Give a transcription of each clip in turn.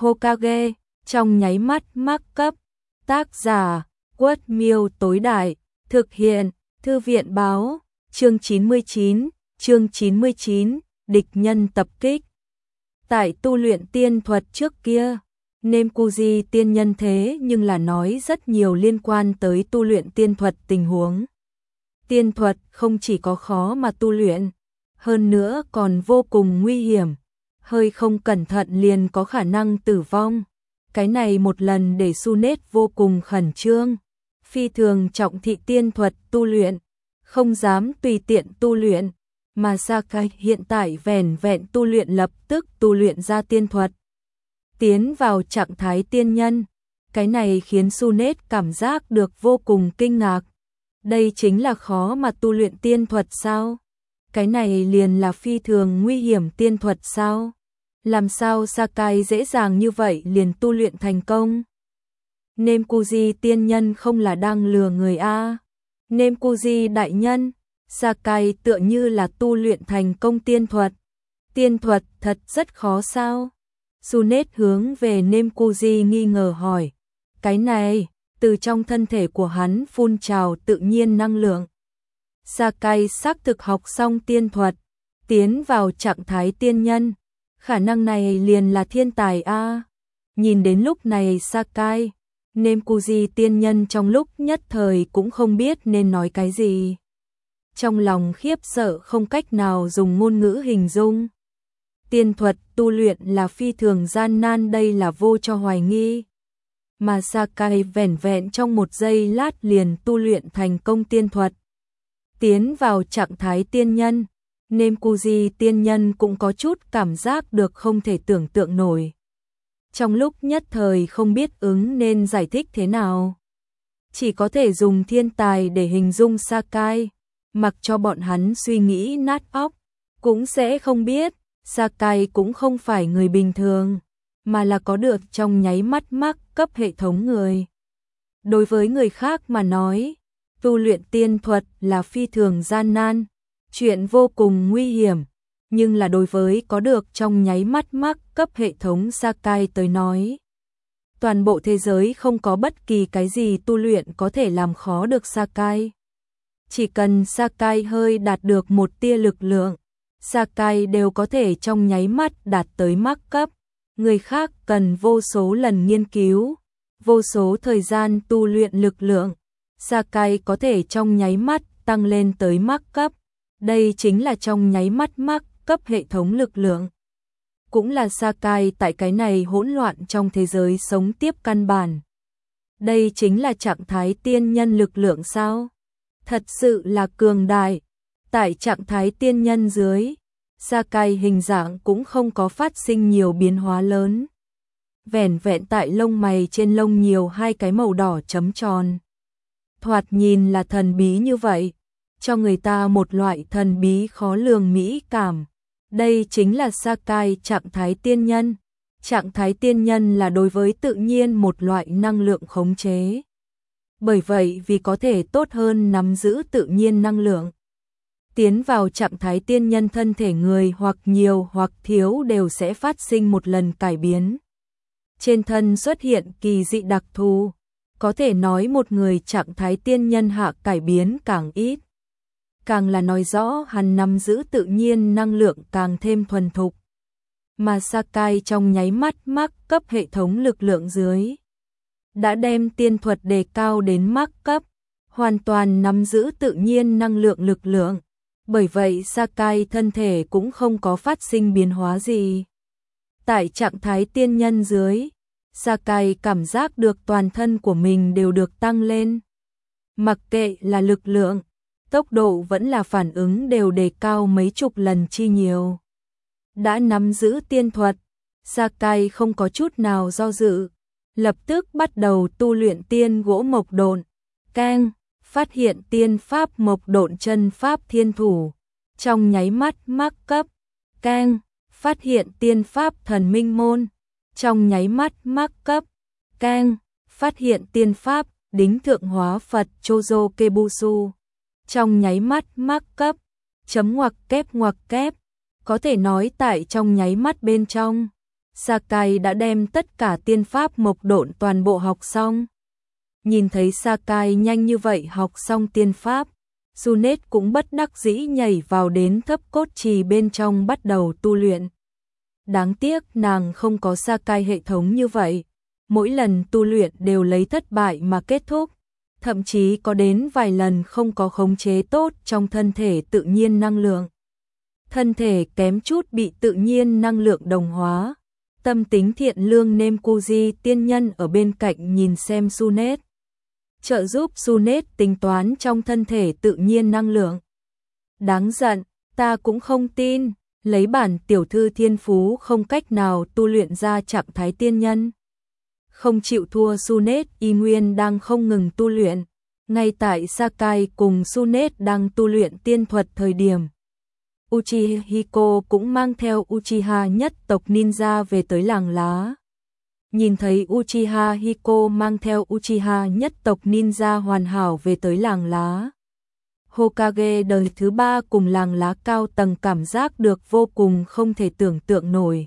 Hokage, trong nháy mắt mắc cấp. Tác giả, Quất Miêu tối đại, thực hiện, Thư viện báo, chương 99, địch nhân tập kích. Tại tu luyện tiên thuật trước kia, Nemkuji tiên nhân thế nhưng là nói rất nhiều liên quan tới tu luyện tiên thuật tình huống. Tiên thuật không chỉ có khó mà tu luyện, hơn nữa còn vô cùng nguy hiểm, hơi không cẩn thận liền có khả năng tử vong. Cái này một lần để Sunet vô cùng khẩn trương, phi thường trọng thị tiên thuật tu luyện, không dám tùy tiện tu luyện, mà Sakai hiện tại vẻn vẹn tu luyện lập tức tu luyện ra tiên thuật, tiến vào trạng thái tiên nhân. Cái này khiến Sunet cảm giác được vô cùng kinh ngạc. Đây chính là khó mà tu luyện tiên thuật sao? Cái này liền là phi thường nguy hiểm tiên thuật sao? Làm sao Sakai dễ dàng như vậy liền tu luyện thành công? Nemkuji tiên nhân không là đang lừa người a? Nemkuji đại nhân, Sakai tựa như là tu luyện thành công tiên thuật. Tiên thuật thật rất khó sao? Sunet hướng về Nemkuji nghi ngờ hỏi. Cái này, từ trong thân thể của hắn phun trào tự nhiên năng lượng. Sakai xác thực học xong tiên thuật, tiến vào trạng thái tiên nhân. Khả năng này liền là thiên tài a. Nhìn đến lúc này Sakai, Nemkuji tiên nhân trong lúc nhất thời cũng không biết nên nói cái gì. Trong lòng khiếp sợ không cách nào dùng ngôn ngữ hình dung. Tiên thuật tu luyện là phi thường gian nan, đây là vô cho hoài nghi. Mà Sakai vẻn vẹn trong một giây lát liền tu luyện thành công tiên thuật, tiến vào trạng thái tiên nhân. Nemkuji tiên nhân cũng có chút cảm giác được không thể tưởng tượng nổi. Trong lúc nhất thời không biết ứng nên giải thích thế nào. Chỉ có thể dùng thiên tài để hình dung Sakai, mặc cho bọn hắn suy nghĩ nát óc, cũng sẽ không biết. Sakai cũng không phải người bình thường, mà là có được trong nháy mắt mắc cấp hệ thống người. Đối với người khác mà nói, tu luyện tiên thuật là phi thường gian nan, chuyện vô cùng nguy hiểm, nhưng là đối với có được trong nháy mắt mắc cấp hệ thống Sakai tới nói, toàn bộ thế giới không có bất kỳ cái gì tu luyện có thể làm khó được Sakai. Chỉ cần Sakai hơi đạt được một tia lực lượng, Sakai đều có thể trong nháy mắt đạt tới mắc cấp. Người khác cần vô số lần nghiên cứu, vô số thời gian tu luyện lực lượng, Sakai có thể trong nháy mắt tăng lên tới mắc cấp. Đây chính là trong nháy mắt mắc cấp hệ thống lực lượng. Cũng là Sakai tại cái này hỗn loạn trong thế giới sống tiếp căn bản. Đây chính là trạng thái tiên nhân lực lượng sao? Thật sự là cường đại. Tại trạng thái tiên nhân dưới, Sakai hình dạng cũng không có phát sinh nhiều biến hóa lớn. Vẻn vẹn tại lông mày trên lông nhiều hai cái màu đỏ chấm tròn. Thoạt nhìn là thần bí như vậy, cho người ta một loại thần bí khó lường mỹ cảm. Đây chính là Sakai trạng thái tiên nhân. Trạng thái tiên nhân là đối với tự nhiên một loại năng lượng khống chế. Bởi vậy vì có thể tốt hơn nắm giữ tự nhiên năng lượng, tiến vào trạng thái tiên nhân, thân thể người hoặc nhiều hoặc thiếu đều sẽ phát sinh một lần cải biến. Trên thân xuất hiện kỳ dị đặc thù, có thể nói một người trạng thái tiên nhân hạ cải biến càng ít, càng là nói rõ hắn nắm giữ tự nhiên năng lượng càng thêm thuần thục. Mà Sakai trong nháy mắt mắc cấp hệ thống lực lượng dưới, đã đem tiên thuật đề cao đến mắc cấp, hoàn toàn nắm giữ tự nhiên năng lượng lực lượng. Bởi vậy Sakai thân thể cũng không có phát sinh biến hóa gì. Tại trạng thái tiên nhân dưới, Sakai cảm giác được toàn thân của mình đều được tăng lên. Mặc kệ là lực lượng, tốc độ vẫn là phản ứng đều đề cao mấy chục lần chi nhiều. Đã nắm giữ tiên thuật, Sakai không có chút nào do dự, lập tức bắt đầu tu luyện tiên gỗ mộc độn. Keng, phát hiện tiên pháp mộc độn chân pháp thiên thủ, trong nháy mắt mắc cấp. Keng, phát hiện tiên pháp thần minh môn, trong nháy mắt mắc cấp. Keng, phát hiện tiên pháp đính thượng hóa Phật Chozo Kebusu, trong nháy mắt mắc cấp. Chấm ngoặc kép, có thể nói tại trong nháy mắt bên trong, Sakai đã đem tất cả tiên pháp mộc độn toàn bộ học xong. Nhìn thấy Sakai nhanh như vậy học xong tiên pháp, Junet cũng bất đắc dĩ nhảy vào đến thấp cốt trì bên trong bắt đầu tu luyện. Đáng tiếc nàng không có Sakai hệ thống như vậy, mỗi lần tu luyện đều lấy thất bại mà kết thúc, thậm chí có đến vài lần không có khống chế tốt trong thân thể tự nhiên năng lượng. Thân thể kém chút bị tự nhiên năng lượng đồng hóa. Tâm tính thiện lương Nemkuji tiên nhân ở bên cạnh nhìn xem Junet, trợ giúp Junet tính toán trong thân thể tự nhiên năng lượng. Đáng giận, ta cũng không tin, lấy bản tiểu thư thiên phú không cách nào tu luyện ra trạng thái tiên nhân. Không chịu thua Junet y nguyên đang không ngừng tu luyện, ngay tại Sakai cùng Junet đang tu luyện tiên thuật thời điểm. Uchiha Hiko cũng mang theo Uchiha nhất tộc ninja về tới làng lá. Nhìn thấy Uchiha Hiko mang theo Uchiha nhất tộc ninja hoàn hảo về tới làng lá, Hokage đời thứ 3 cùng làng lá cao tầng cảm giác được vô cùng không thể tưởng tượng nổi.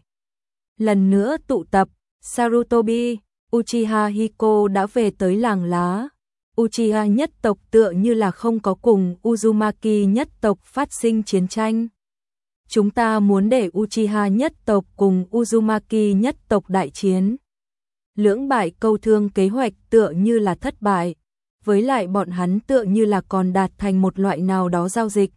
Lần nữa tụ tập, Sarutobi, Uchiha Hiko đã về tới làng lá. Uchiha nhất tộc tựa như là không có cùng Uzumaki nhất tộc phát sinh chiến tranh. Chúng ta muốn để Uchiha nhất tộc cùng Uzumaki nhất tộc đại chiến. Lưỡng bại câu thương kế hoạch tựa như là thất bại, với lại bọn hắn tựa như là còn đạt thành một loại nào đó giao dịch.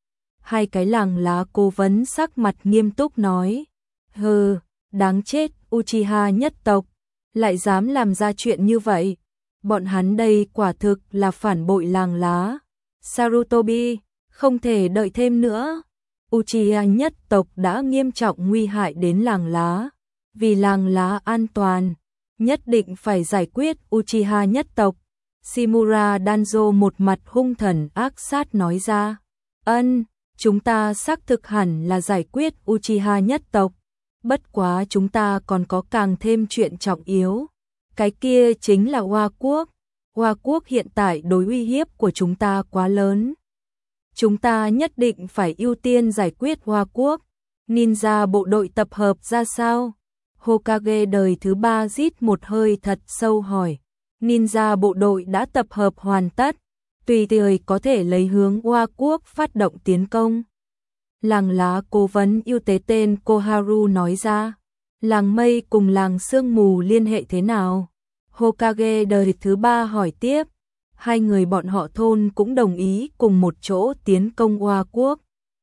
Hai cái làng lá cố vấn sắc mặt nghiêm túc nói, hừ, đáng chết, Uchiha nhất tộc, lại dám làm ra chuyện như vậy. Bọn hắn đây quả thực là phản bội làng lá. Sarutobi, không thể đợi thêm nữa. Uchiha nhất tộc đã nghiêm trọng nguy hại đến làng lá. Vì làng lá an toàn, nhất định phải giải quyết Uchiha nhất tộc. Shimura Danzo một mặt hung thần ác sát nói ra. Chúng ta xác thực hẳn là giải quyết Uchiha nhất tộc. Bất quá chúng ta còn có càng thêm chuyện trọng yếu. Cái kia chính là Hoa Quốc. Hoa Quốc hiện tại đối uy hiếp của chúng ta quá lớn. Chúng ta nhất định phải ưu tiên giải quyết Hoa Quốc. Ninja bộ đội tập hợp ra sao? Hokage đời thứ 3 rít một hơi thật sâu hỏi. Ninja bộ đội đã tập hợp hoàn tất, tùy thời có thể lấy hướng Hoa Quốc phát động tiến công. Làng lá cố vấn ưu tế tên Koharu nói ra. Làng mây cùng làng sương mù liên hệ thế nào? Hokage đời thứ 3 hỏi tiếp. Hai người bọn họ thôn cũng đồng ý cùng một chỗ tiến công Hoa Quốc.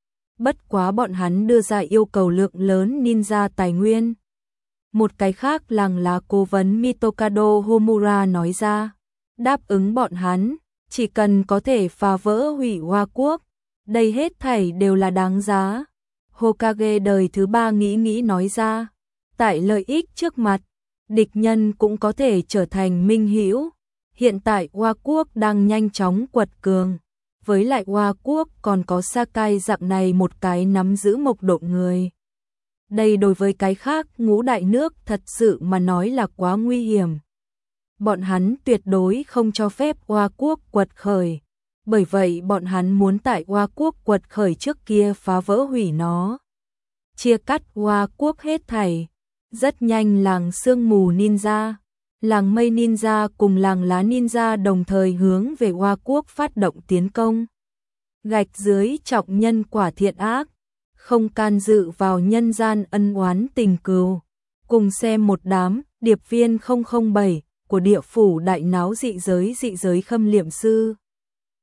Bất quá bọn hắn đưa ra yêu cầu lượng lớn ninja tài nguyên. Một cái khác làng lá cố vấn Mitokado Homura nói ra. Đáp ứng bọn hắn, chỉ cần có thể phá vỡ hủy Hoa Quốc, đây hết thảy đều là đáng giá. Hokage đời thứ 3 nghĩ nói ra. Tại lợi ích trước mặt, địch nhân cũng có thể trở thành minh hữu. Hiện tại Hoa Quốc đang nhanh chóng quật cường, với lại Hoa Quốc còn có Sakai dạng này một cái nắm giữ mộc độn người. Đây đối với cái khác ngũ đại nước thật sự mà nói là quá nguy hiểm. Bọn hắn tuyệt đối không cho phép Hoa Quốc quật khởi, bởi vậy bọn hắn muốn tại Hoa Quốc quật khởi trước kia phá vỡ hủy nó. Chia cắt Hoa Quốc hết thảy. Rất nhanh làng sương mù ninja, làng mây ninja cùng làng lá ninja đồng thời hướng về Hoa Quốc phát động tiến công. Gạch dưới trọng nhân quả thiện ác, không can dự vào nhân gian ân oán tình cừu. Cùng xem một đám điệp viên 007 của địa phủ đại náo dị giới khâm liệm sư.